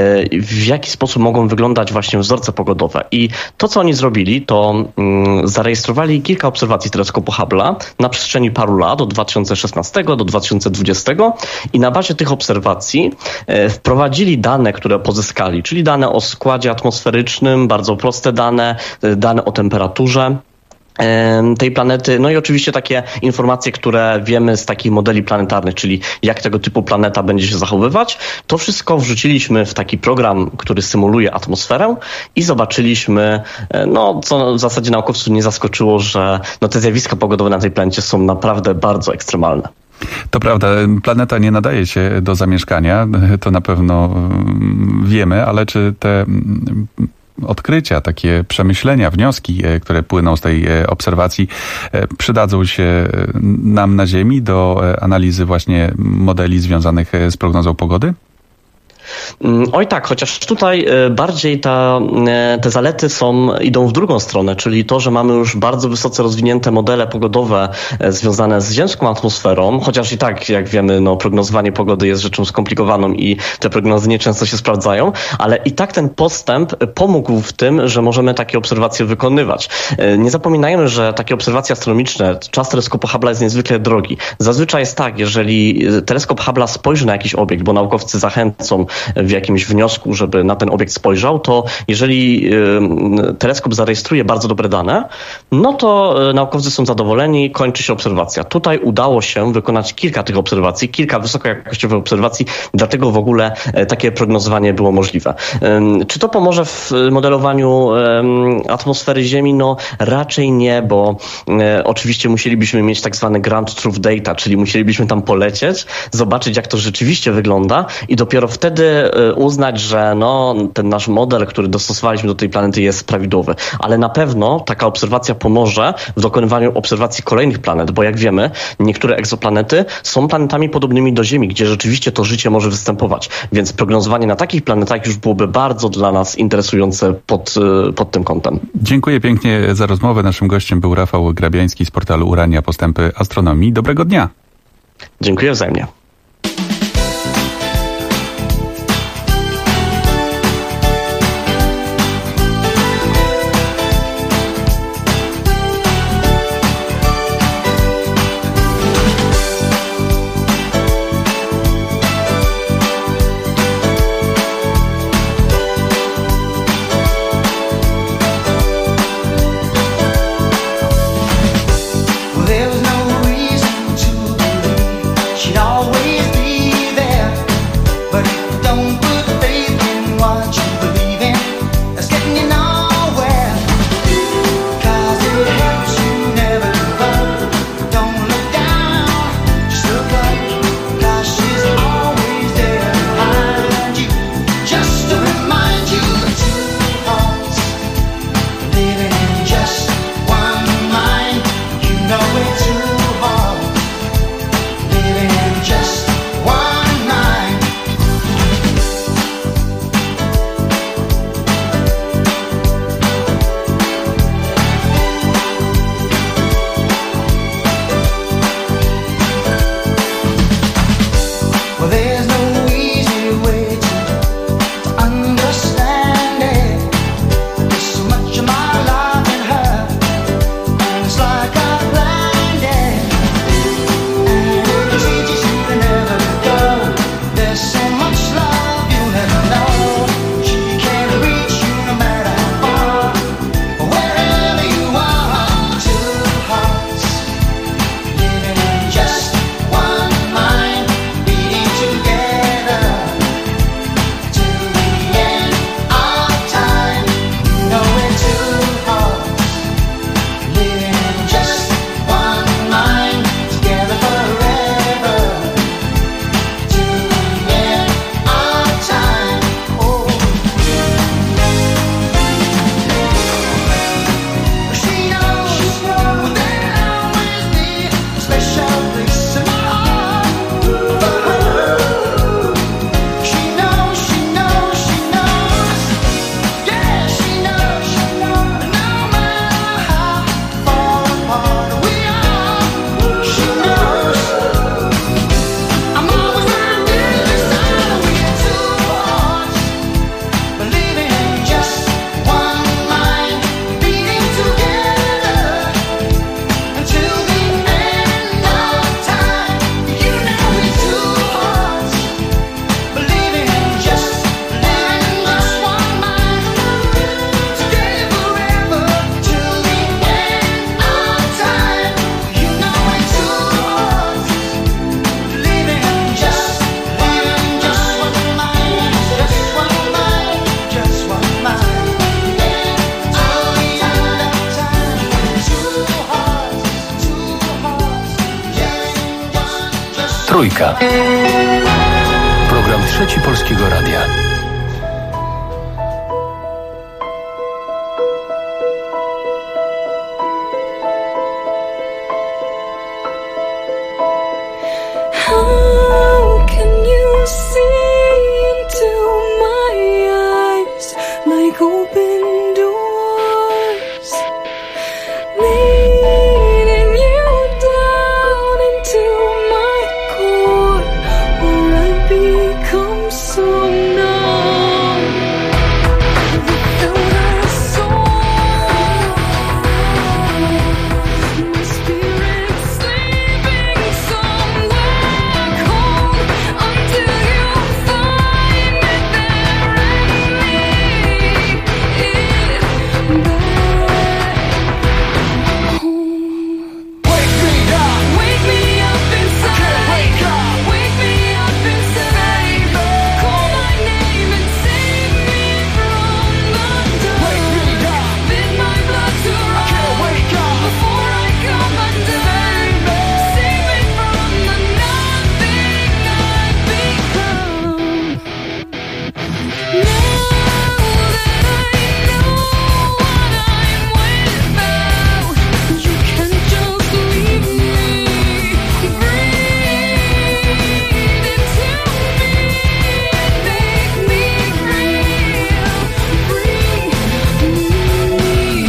w jaki sposób mogą wyglądać właśnie wzorce pogodowe. I to, co oni zrobili, to zarejestrowali kilka obserwacji teleskopu Hubble'a na przestrzeni paru lat, od 2016 do 2020 i na bazie tych obserwacji wprowadzili dane, które pozyskali, czyli dane o składzie atmosferycznym, bardzo proste dane o temperaturze tej planety, no i oczywiście takie informacje, które wiemy z takich modeli planetarnych, czyli jak tego typu planeta będzie się zachowywać. To wszystko wrzuciliśmy w taki program, który symuluje atmosferę i zobaczyliśmy, co w zasadzie naukowców nie zaskoczyło, że te zjawiska pogodowe na tej planecie są naprawdę bardzo ekstremalne. To prawda, planeta nie nadaje się do zamieszkania, to na pewno wiemy, ale czy te odkrycia, takie przemyślenia, wnioski, które płyną z tej obserwacji, przydadzą się nam na Ziemi do analizy właśnie modeli związanych z prognozą pogody? Oj tak, chociaż tutaj bardziej te zalety idą w drugą stronę, czyli to, że mamy już bardzo wysoce rozwinięte modele pogodowe związane z ziemską atmosferą, chociaż i tak, jak wiemy, prognozowanie pogody jest rzeczą skomplikowaną i te prognozy nieczęsto się sprawdzają, ale i tak ten postęp pomógł w tym, że możemy takie obserwacje wykonywać. Nie zapominajmy, że takie obserwacje astronomiczne, czas teleskopu Hubble'a jest niezwykle drogi. Zazwyczaj jest tak, jeżeli teleskop Hubble'a spojrzy na jakiś obiekt, bo naukowcy zachęcą w jakimś wniosku, żeby na ten obiekt spojrzał, to jeżeli teleskop zarejestruje bardzo dobre dane, to naukowcy są zadowoleni, kończy się obserwacja. Tutaj udało się wykonać kilka tych obserwacji, kilka wysokojakościowych obserwacji, dlatego w ogóle takie prognozowanie było możliwe. Czy to pomoże w modelowaniu atmosfery Ziemi? Raczej nie, bo oczywiście musielibyśmy mieć tak zwane ground truth data, czyli musielibyśmy tam polecieć, zobaczyć, jak to rzeczywiście wygląda i dopiero wtedy uznać, że ten nasz model, który dostosowaliśmy do tej planety, jest prawidłowy. Ale na pewno taka obserwacja pomoże w dokonywaniu obserwacji kolejnych planet, bo jak wiemy, niektóre egzoplanety są planetami podobnymi do Ziemi, gdzie rzeczywiście to życie może występować. Więc prognozowanie na takich planetach już byłoby bardzo dla nas interesujące pod tym kątem. Dziękuję pięknie za rozmowę. Naszym gościem był Rafał Grabiański z portalu Urania Postępy Astronomii. Dobrego dnia. Dziękuję wzajemnie. Trójka. Program Trzeci Polskiego Radia. How can you see into my eyes like open doors, leading you down into my core, where I become so numb without a soul. My spirit sleeping somewhere cold until you find it there and leave it back home. Wake me up inside. Wake me up inside. Call my name and save me from the dark. Bid my blood to run before I come undone. Save me from the nothing I've become. Now that I know what I'm without, you can just leave me. Breathe into me, make me real. Bring me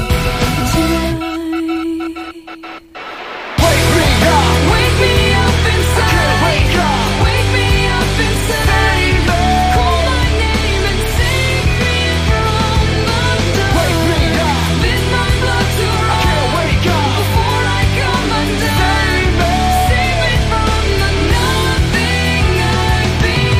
Wake me up inside. Wake me up inside. Call my name and save me from the dark. Bid my blood to run before I come undone. Save me from the nothing I've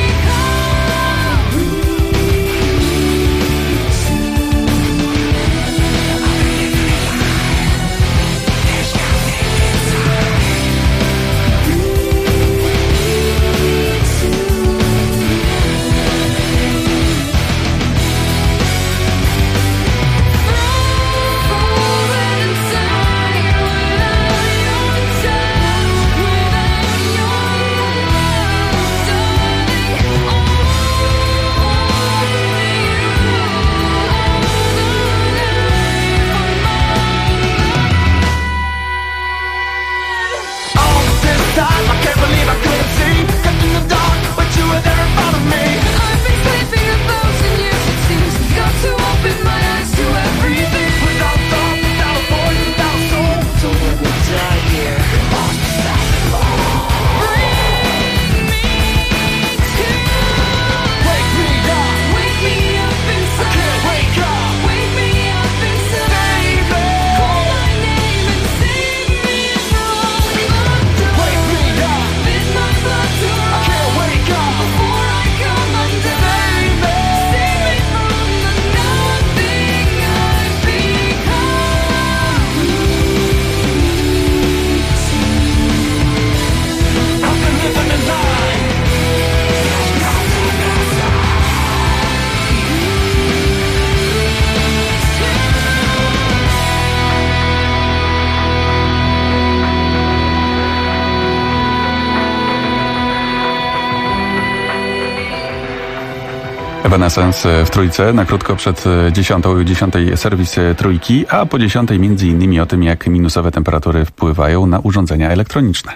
Evanescence w Trójce, na krótko przed 10:10 serwis Trójki, a po 10:00 między innymi o tym, jak minusowe temperatury wpływają na urządzenia elektroniczne.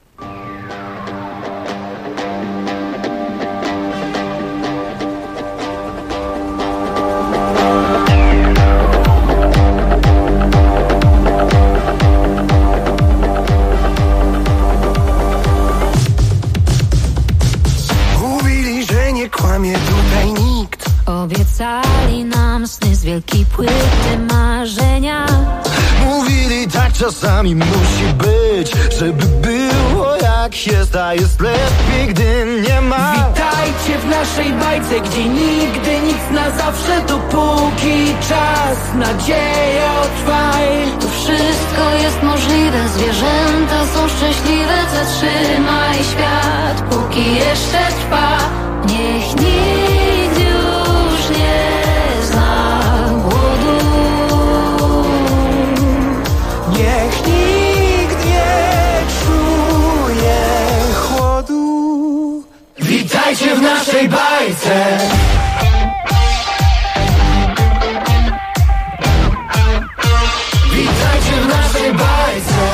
Mówili, że nie kłamie tutaj nikt. Obiecali nam sny z wielkiej płyty marzenia. Mówili, tak czasami musi być, żeby było jak jest, a jest lepiej, gdy nie ma. Witajcie w naszej bajce, gdzie nigdy nic na zawsze, dopóki czas, nadzieję trwaj. Tu wszystko jest możliwe, zwierzęta są szczęśliwe. Zatrzymaj świat, póki jeszcze trwa. Niech nikt już nie zna głodu. Niech nikt nie czuje chłodu. naszej bajce. Witajcie w naszej bajce.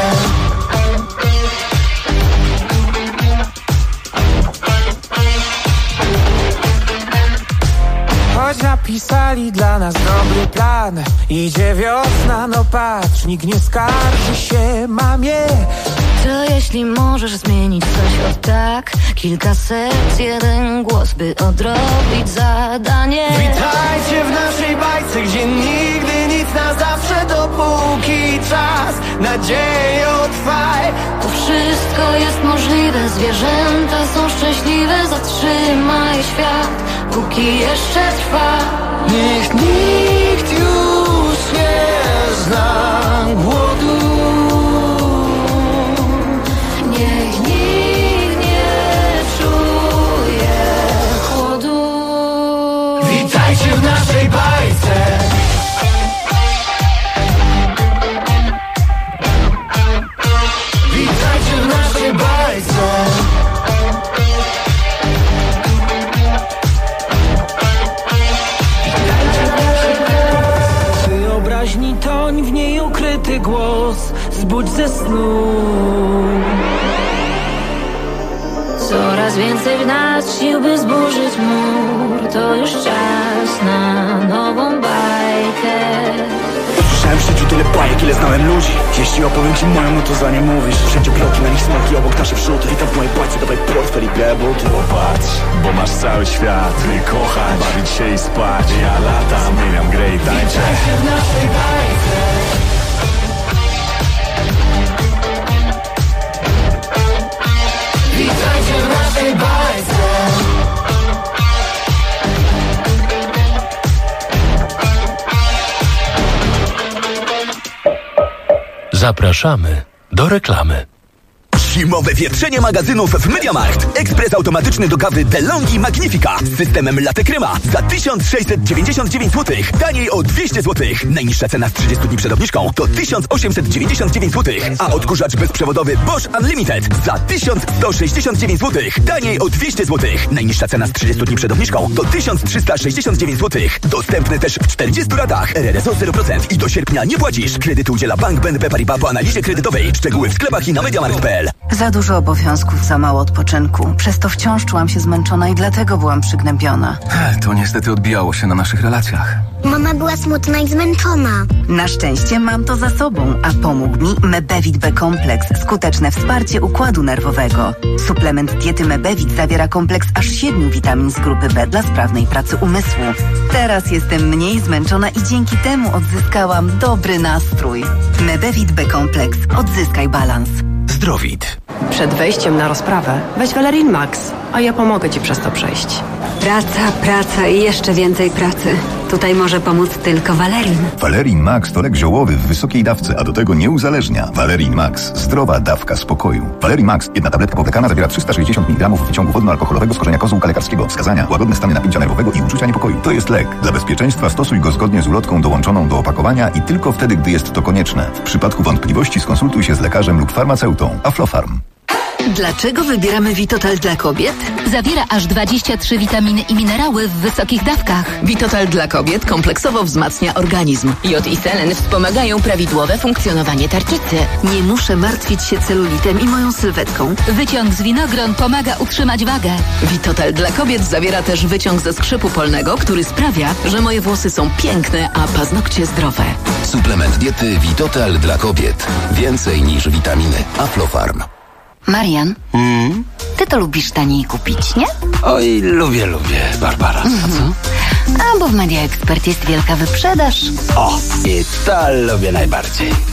Choć napisali dla nas dobry plan, idzie wiosna, no patrz, nikt nie skarży się mamie. To jeśli możesz zmienić coś od tak, kilka sekcji, jeden głos, by odrobić zadanie. Witajcie w naszej bajce, gdzie nigdy nic na zawsze, dopóki czas nadzieję trwaj. Tu wszystko jest możliwe, zwierzęta są szczęśliwe. Zatrzymaj świat, póki jeszcze trwa. Niech nikt już nie zna głodu. Niech nikt nie czuje chłodu. Witajcie w naszej bajce. Witajcie w naszej bajce. Wyobraźni toń, w niej ukryty głos, zbudź ze snu. Coraz więcej w nas sił, by zburzyć mur. To już czas na nową bajkę. Słyszałem w życiu tyle bajek, ile znałem ludzi. Jeśli opowiem ci moją, no to za nie mówisz. Wszędzie bloki, na nich smaki, obok nasze wrzuty. Witam w mojej bajce, dawaj portfel i białe buty. Popatrz, bo masz cały świat. Wykochać, bawić się i spać. Ja latam, zmieniam grę i tańczę. Witajcie w naszej bajce. Witajcie w naszej bajce. Zapraszamy do reklamy. Zimowe wietrzenie magazynów w MediaMarkt. Ekspres automatyczny do kawy DeLonghi Magnifica z systemem Latte Crema za 1699 zł. Taniej o 200 zł. Najniższa cena z 30 dni przed obniżką to 1899 zł. A odkurzacz bezprzewodowy Bosch Unlimited za 1169 zł. Taniej o 200 zł. Najniższa cena z 30 dni przed obniżką to 1369 zł. Dostępny też w 40 ratach. RRSO 0% i do sierpnia nie płacisz. Kredytu udziela Bank BNP Paribas po analizie kredytowej. Szczegóły w sklepach i na MediaMarkt.pl. Za dużo obowiązków, za mało odpoczynku. Przez to wciąż czułam się zmęczona i dlatego byłam przygnębiona. To niestety odbijało się na naszych relacjach. Mama była smutna i zmęczona. Na szczęście mam to za sobą, a pomógł mi Mebevit B Kompleks. Skuteczne wsparcie układu nerwowego. Suplement diety Mebevit zawiera kompleks aż 7 witamin z grupy B dla sprawnej pracy umysłu. Teraz jestem mniej zmęczona i dzięki temu odzyskałam dobry nastrój. Mebevit B Kompleks. Odzyskaj balans. Zdrowit. Przed wejściem na rozprawę weź Valerin Max, a ja pomogę ci przez to przejść. Praca i jeszcze więcej pracy. Tutaj może pomóc tylko Valerin. Valerin Max to lek ziołowy w wysokiej dawce, a do tego nie uzależnia. Valerin Max. Zdrowa dawka spokoju. Valerin Max. Jedna tabletka powlekana zawiera 360 mg wyciągu wodno-alkoholowego z korzenia kozłka lekarskiego. Wskazania: łagodne stany napięcia nerwowego i uczucia niepokoju. To jest lek. Dla bezpieczeństwa stosuj go zgodnie z ulotką dołączoną do opakowania i tylko wtedy, gdy jest to konieczne. W przypadku wątpliwości skonsultuj się z lekarzem lub farmaceutą. Aflofarm. Dlaczego wybieramy Vitotal dla kobiet? Zawiera aż 23 witaminy i minerały w wysokich dawkach. Vitotal dla kobiet kompleksowo wzmacnia organizm. Jod i selen wspomagają prawidłowe funkcjonowanie tarczycy. Nie muszę martwić się celulitem i moją sylwetką. Wyciąg z winogron pomaga utrzymać wagę. Vitotal dla kobiet zawiera też wyciąg ze skrzypu polnego, który sprawia, że moje włosy są piękne, a paznokcie zdrowe. Suplement diety Vitotal dla kobiet. Więcej niż witaminy. Aflofarm. Marian, ty to lubisz taniej kupić, nie? Oj, lubię, Barbara. A co? A bo w Media Expert jest wielka wyprzedaż. O, i to lubię najbardziej.